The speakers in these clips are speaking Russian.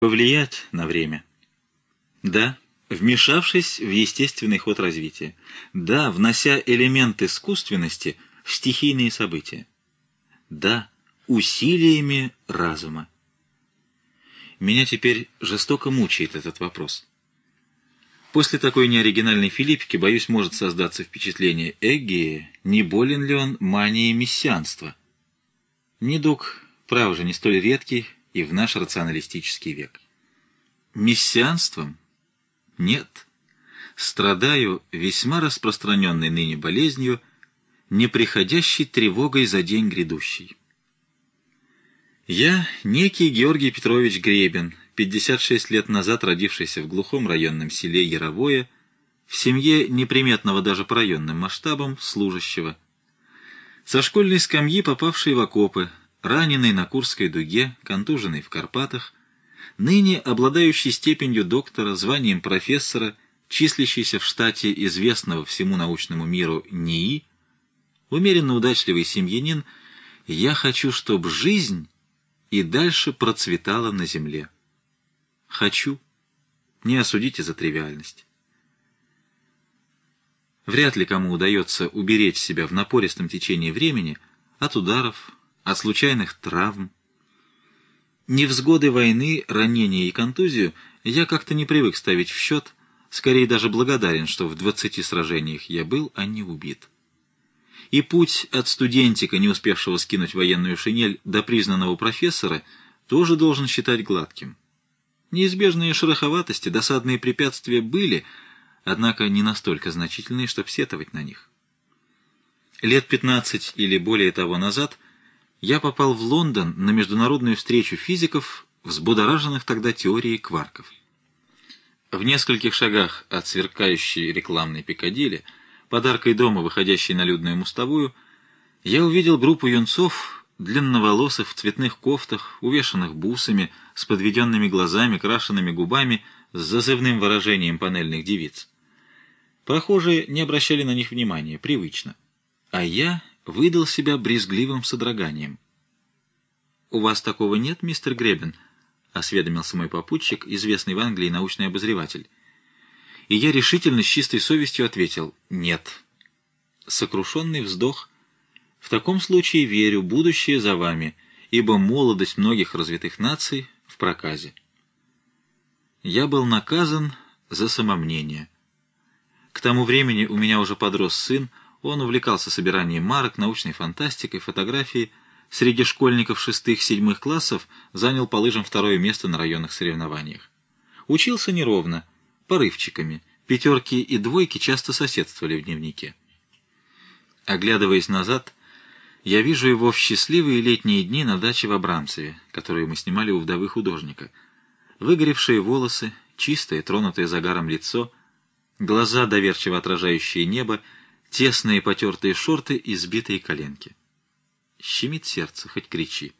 Повлиять на время. Да, вмешавшись в естественный ход развития. Да, внося элемент искусственности в стихийные события. Да, усилиями разума. Меня теперь жестоко мучает этот вопрос. После такой неоригинальной филиппики, боюсь, может создаться впечатление: не болен ли он манией мессианства? Недуг, право же, не столь редкий и в наш рационалистический век. Мессианством? Нет. Страдаю весьма распространенной ныне болезнью, неприходящей тревогой за день грядущий. Я некий Георгий Петрович Гребен, 56 лет назад родившийся в глухом районном селе Яровое, в семье неприметного даже по районным масштабам служащего. Со школьной скамьи попавший в окопы, раненый на Курской дуге, контуженный в Карпатах, ныне обладающий степенью доктора, званием профессора, числящийся в штате известного всему научному миру НИИ, умеренно удачливый семьянин, я хочу, чтобы жизнь и дальше процветала на земле. Хочу. Не осудите за тривиальность. Вряд ли кому удается уберечь себя в напористом течении времени от ударов, от случайных травм. Невзгоды войны, ранения и контузию я как-то не привык ставить в счет, скорее даже благодарен, что в 20 сражениях я был, а не убит. И путь от студентика, не успевшего скинуть военную шинель, до признанного профессора, тоже должен считать гладким. Неизбежные шероховатости, досадные препятствия были, однако не настолько значительные, чтобы сетовать на них. Лет 15 или более того назад я попал в Лондон на международную встречу физиков, взбудораженных тогда теорией кварков. В нескольких шагах от сверкающей рекламной Пикадилли, подаркой дома, выходящей на людную мостовую, я увидел группу юнцов, длинноволосых, в цветных кофтах, увешанных бусами, с подведенными глазами, крашенными губами, с зазывным выражением панельных девиц. Прохожие не обращали на них внимания, привычно. А я выдал себя брезгливым содроганием. «У вас такого нет, мистер Гребен?» — осведомился мой попутчик, известный в Англии научный обозреватель. И я решительно, с чистой совестью ответил: «Нет». Сокрушенный вздох. «В таком случае верю, будущее за вами, ибо молодость многих развитых наций в проказе». Я был наказан за самомнение. К тому времени у меня уже подрос сын, он увлекался собиранием марок, научной фантастикой, фотографией. Среди школьников 6-7 классов занял по лыжам 2-е место на районных соревнованиях. Учился неровно, порывчиками, 5 и 2 часто соседствовали в дневнике. Оглядываясь назад, я вижу его в счастливые летние дни на даче в Абрамцеве, которую мы снимали у вдовы художника. Выгоревшие волосы, чистое, тронутое загаром лицо, глаза, доверчиво отражающие небо, тесные потертые шорты и сбитые коленки. Щемит сердце, хоть кричи.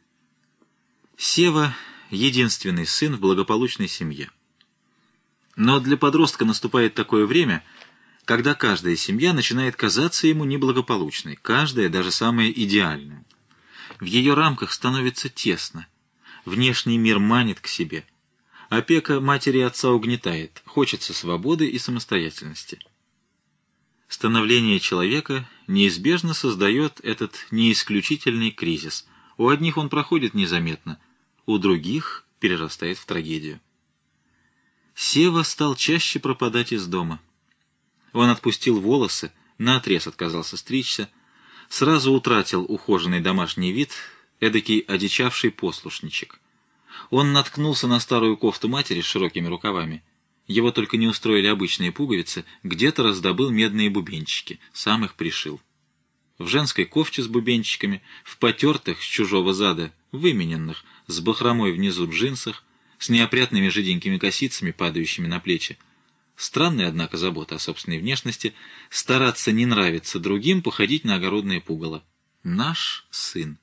Сева — единственный сын в благополучной семье. Но для подростка наступает такое время, когда каждая семья начинает казаться ему неблагополучной, каждая, даже самая идеальная. В ее рамках становится тесно, внешний мир манит к себе, опека матери и отца угнетает, хочется свободы и самостоятельности. Становление человека неизбежно создает этот неисключительный кризис. У одних он проходит незаметно, у других перерастает в трагедию. Сева стал чаще пропадать из дома. Он отпустил волосы, наотрез отказался стричься, сразу утратил ухоженный домашний вид, эдакий одичавший послушничек. Он наткнулся на старую кофту матери с широкими рукавами. Его только не устроили обычные пуговицы, где-то раздобыл медные бубенчики, сам их пришил. В женской кофте с бубенчиками, в потертых с чужого зада, вымененных, с бахромой внизу джинсах, с неопрятными жиденькими косицами, падающими на плечи. Странная, однако, забота о собственной внешности, стараться не нравиться другим, походить на огородное пугало. Наш сын.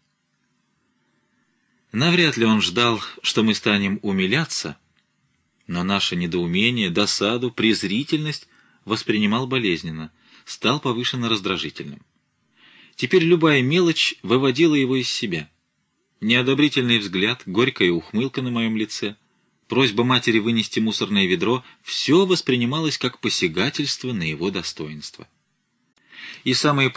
Навряд ли он ждал, что мы станем умиляться, но наше недоумение, досаду, презрительность воспринимал болезненно, стал повышенно раздражительным. Теперь любая мелочь выводила его из себя. Неодобрительный взгляд, горькая ухмылка на моем лице, просьба матери вынести мусорное ведро — все воспринималось как посягательство на его достоинство. И самые